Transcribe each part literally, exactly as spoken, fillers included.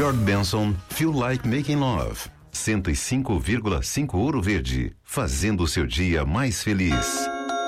George Benson, Feel Like Making Love. cento e cinco vírgula cinco Ouro Verde, fazendo o seu dia mais feliz.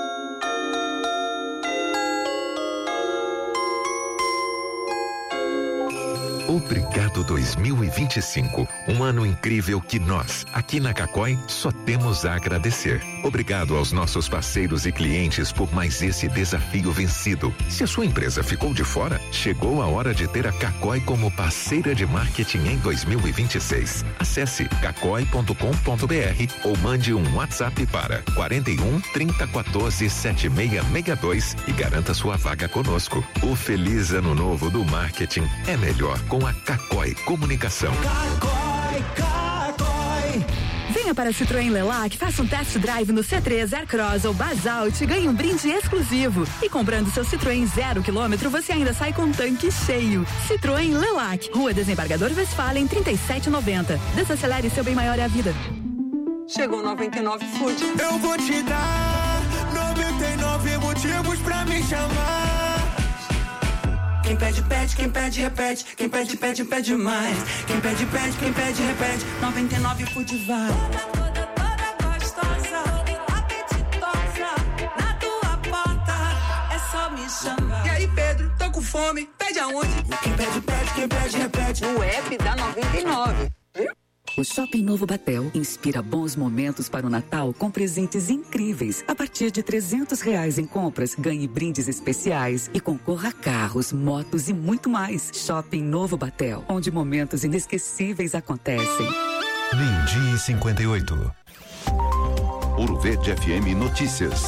Obrigado dois mil e vinte e cinco, um ano incrível que nós, aqui na Cacói, só temos a agradecer. Obrigado aos nossos parceiros e clientes por mais esse desafio vencido. Se a sua empresa ficou de fora, chegou a hora de ter a Cacói como parceira de marketing em dois mil e vinte e seis. Acesse cacói ponto com ponto br ou mande um WhatsApp para quarenta e um, trinta, quatorze, setenta e seis sessenta e dois e garanta sua vaga conosco. O feliz ano novo do marketing é melhor com a Cacói Comunicação. Cacói, Cacói. Venha para a Citroën Lelac, faça um test drive no C três, Aircross ou Basalt e ganhe um brinde exclusivo. E comprando seu Citroën zero quilômetro, você ainda sai com um tanque cheio. Citroën Lelac, Rua Desembargador Westphalen, trinta e sete noventa. Desacelere, seu bem maior é a vida. Chegou noventa e nove Food. Eu vou te dar noventa e nove motivos pra me chamar. Quem pede, pede, quem pede, repete. Quem pede, pede, pede mais. Quem pede, pede, quem pede, repete. noventa e nove Food vai. Toda, toda, toda gostosa, apetitosa, na tua porta, é só me chamar. E aí, Pedro, tô com fome, pede aonde? Quem pede, pede, quem pede, repete. O app da noventa e nove, viu? O Shopping Novo Batel inspira bons momentos para o Natal com presentes incríveis. A partir de trezentos reais em compras, ganhe brindes especiais e concorra a carros, motos e muito mais. Shopping Novo Batel, onde momentos inesquecíveis acontecem. Meio-dia e cinquenta e oito. Ouro Verde F M Notícias.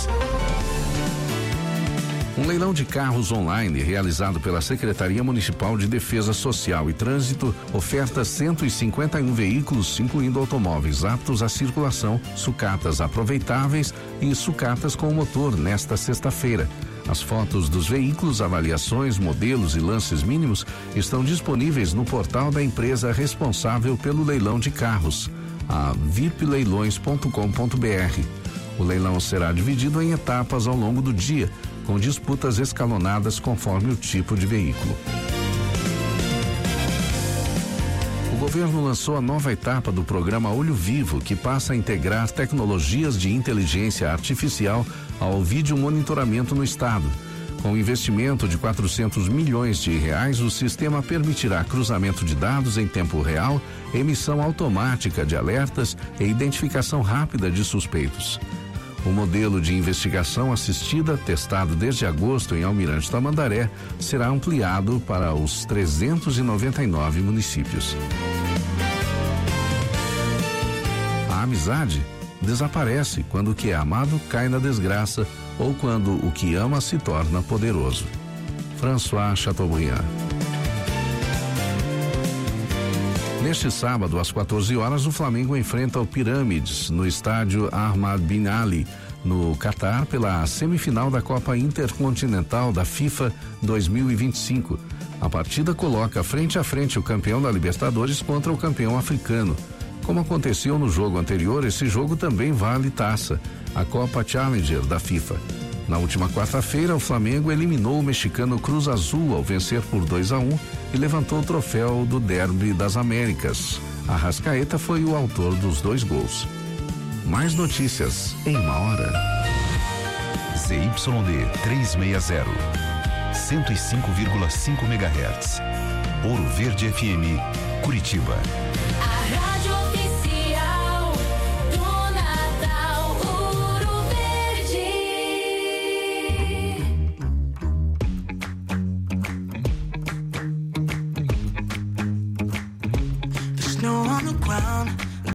Um leilão de carros online realizado pela Secretaria Municipal de Defesa Social e Trânsito oferta cento e cinquenta e um veículos, incluindo automóveis aptos à circulação, sucatas aproveitáveis e sucatas com motor nesta sexta-feira. As fotos dos veículos, avaliações, modelos e lances mínimos estão disponíveis no portal da empresa responsável pelo leilão de carros, a vip leilões ponto com ponto br. O leilão será dividido em etapas ao longo do dia, com disputas escalonadas conforme o tipo de veículo. O governo lançou a nova etapa do programa Olho Vivo, que passa a integrar tecnologias de inteligência artificial ao vídeo monitoramento no estado. Com investimento de quatrocentos milhões de reais, o sistema permitirá cruzamento de dados em tempo real, emissão automática de alertas e identificação rápida de suspeitos. O modelo de investigação assistida, testado desde agosto em Almirante Tamandaré, será ampliado para os trezentos e noventa e nove municípios. A amizade desaparece quando o que é amado cai na desgraça ou quando o que ama se torna poderoso. François Chateaubriand. Neste sábado, às quatorze horas, o Flamengo enfrenta o Pirâmides no estádio Ahmad Bin Ali, no Catar, pela semifinal da Copa Intercontinental da FIFA dois mil e vinte e cinco. A partida coloca frente a frente o campeão da Libertadores contra o campeão africano. Como aconteceu no jogo anterior, esse jogo também vale taça, a Copa Challenger da FIFA. Na última quarta-feira, o Flamengo eliminou o mexicano Cruz Azul ao vencer por dois a um e levantou o troféu do Derby das Américas. Arrascaeta foi o autor dos dois gols. Mais notícias em uma hora. Z Y D trezentos e sessenta, cento e cinco vírgula cinco megahertz. Ouro Verde F M, Curitiba. Snow on the ground,